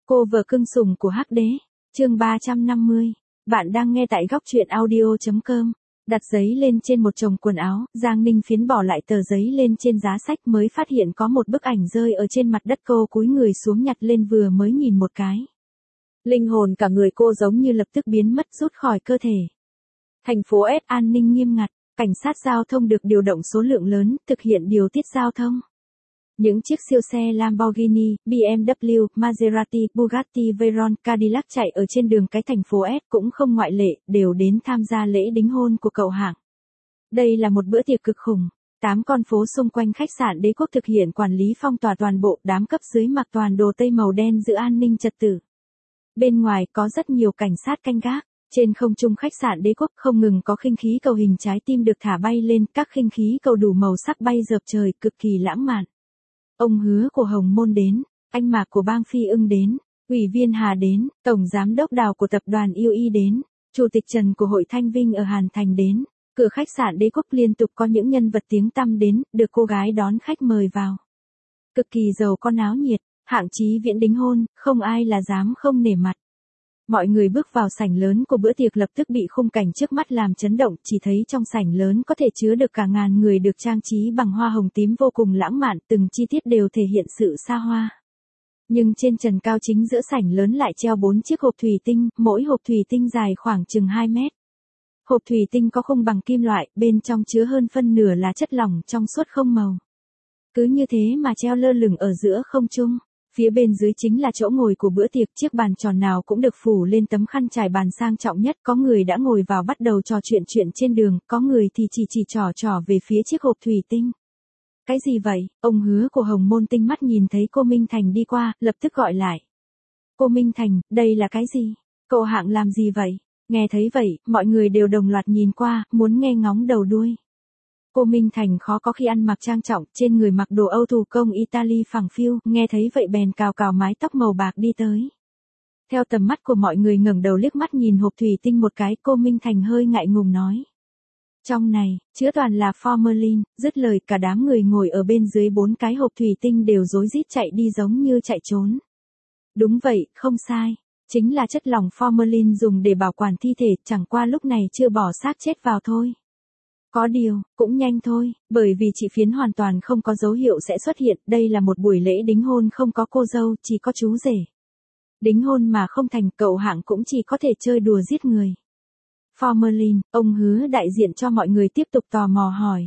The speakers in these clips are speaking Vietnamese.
Cô vợ cưng sủng của Hắc Đế, chương 350. Bạn đang nghe tại góc truyện audio.com. Đặt giấy lên trên một chồng quần áo, Giang Ninh phiến bỏ lại tờ giấy lên trên giá sách mới phát hiện có một bức ảnh rơi ở trên mặt đất. Cô cúi người xuống nhặt lên vừa mới nhìn một cái. Linh hồn cả người cô giống như lập tức biến mất rút khỏi cơ thể. Thành phố S an ninh nghiêm ngặt, cảnh sát giao thông được điều động số lượng lớn, thực hiện điều tiết giao thông. Những chiếc siêu xe Lamborghini, BMW, Maserati, Bugatti Veyron, Cadillac chạy ở trên đường cái thành phố S cũng không ngoại lệ, đều đến tham gia lễ đính hôn của cậu Hạng. Đây là một bữa tiệc cực khủng. 8 con phố xung quanh khách sạn Đế Quốc thực hiện quản lý phong tỏa toàn bộ, đám cấp dưới mặc toàn đồ tây màu đen giữ an ninh trật tự. Bên ngoài có rất nhiều cảnh sát canh gác. Trên không trung khách sạn Đế Quốc không ngừng có khinh khí cầu hình trái tim được thả bay lên, các khinh khí cầu đủ màu sắc bay dợp trời, cực kỳ lãng mạn. Ông Hứa của Hồng Môn đến, anh Mạc của Bang Phi Ưng đến, Ủy viên Hà đến, Tổng Giám đốc Đào của Tập đoàn UI đến, Chủ tịch Trần của Hội Thanh Vinh ở Hàn Thành đến, cửa khách sạn Đế Quốc liên tục có những nhân vật tiếng tăm đến, được cô gái đón khách mời vào. Cực kỳ giàu có náo nhiệt, Hạng Chí Viễn đính hôn, không ai là dám không nể mặt. Mọi người bước vào sảnh lớn của bữa tiệc lập tức bị khung cảnh trước mắt làm chấn động, chỉ thấy trong sảnh lớn có thể chứa được cả ngàn người được trang trí bằng hoa hồng tím vô cùng lãng mạn, từng chi tiết đều thể hiện sự xa hoa. Nhưng trên trần cao chính giữa sảnh lớn lại treo 4 chiếc hộp thủy tinh, mỗi hộp thủy tinh dài khoảng chừng 2 mét. Hộp thủy tinh có khung bằng kim loại, bên trong chứa hơn phân nửa là chất lỏng trong suốt không màu. Cứ như thế mà treo lơ lửng ở giữa không trung. Phía bên dưới chính là chỗ ngồi của bữa tiệc, chiếc bàn tròn nào cũng được phủ lên tấm khăn trải bàn sang trọng nhất, có người đã ngồi vào bắt đầu trò chuyện trên đường, có người thì chỉ trò về phía chiếc hộp thủy tinh. Cái gì vậy? Ông Hứa của Hồng Môn tinh mắt nhìn thấy cô Minh Thành đi qua, lập tức gọi lại. Cô Minh Thành, đây là cái gì? Cậu Hạng làm gì vậy? Nghe thấy vậy, mọi người đều đồng loạt nhìn qua, muốn nghe ngóng đầu đuôi. Cô Minh Thành khó có khi ăn mặc trang trọng, trên người mặc đồ Âu thủ công Italy phẳng phiu, nghe thấy vậy bèn cào mái tóc màu bạc đi tới. Theo tầm mắt của mọi người ngẩng đầu liếc mắt nhìn hộp thủy tinh một cái, cô Minh Thành hơi ngại ngùng nói. Trong này, chứa toàn là formalin, dứt lời cả đám người ngồi ở bên dưới 4 cái hộp thủy tinh đều rối rít chạy đi giống như chạy trốn. Đúng vậy, không sai. Chính là chất lỏng formalin dùng để bảo quản thi thể, chẳng qua lúc này chưa bỏ xác chết vào thôi. Có điều, cũng nhanh thôi, bởi vì chị Phiến hoàn toàn không có dấu hiệu sẽ xuất hiện, đây là một buổi lễ đính hôn không có cô dâu, chỉ có chú rể. Đính hôn mà không thành, cậu Hạng cũng chỉ có thể chơi đùa giết người. Formalin, ông Hứa đại diện cho mọi người tiếp tục tò mò hỏi.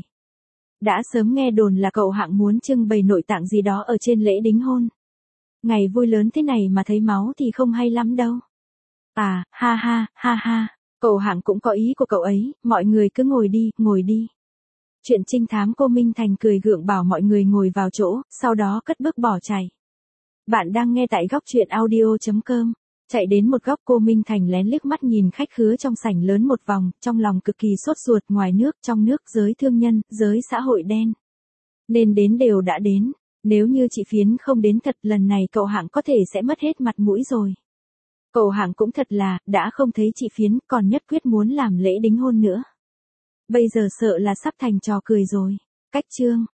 Đã sớm nghe đồn là cậu Hạng muốn trưng bày nội tạng gì đó ở trên lễ đính hôn. Ngày vui lớn thế này mà thấy máu thì không hay lắm đâu. À, ha. Cậu Hạng cũng có ý của cậu ấy, mọi người cứ ngồi đi. Chuyện trinh thám. Cô Minh Thành cười gượng bảo mọi người ngồi vào chỗ, sau đó cất bước bỏ chạy. Bạn đang nghe tại góc truyện audio.com. Chạy đến một góc, cô Minh Thành lén liếc mắt nhìn khách khứa trong sảnh lớn một vòng, trong lòng cực kỳ sốt ruột, ngoài nước, trong nước, giới thương nhân, giới xã hội đen. Nên đến đều đã đến, nếu như chị Phiến không đến thật, lần này cậu Hạng có thể sẽ mất hết mặt mũi rồi. Cậu Hạng cũng thật là, đã không thấy chị Phiến, còn nhất quyết muốn làm lễ đính hôn nữa. Bây giờ sợ là sắp thành trò cười rồi. Cách chương.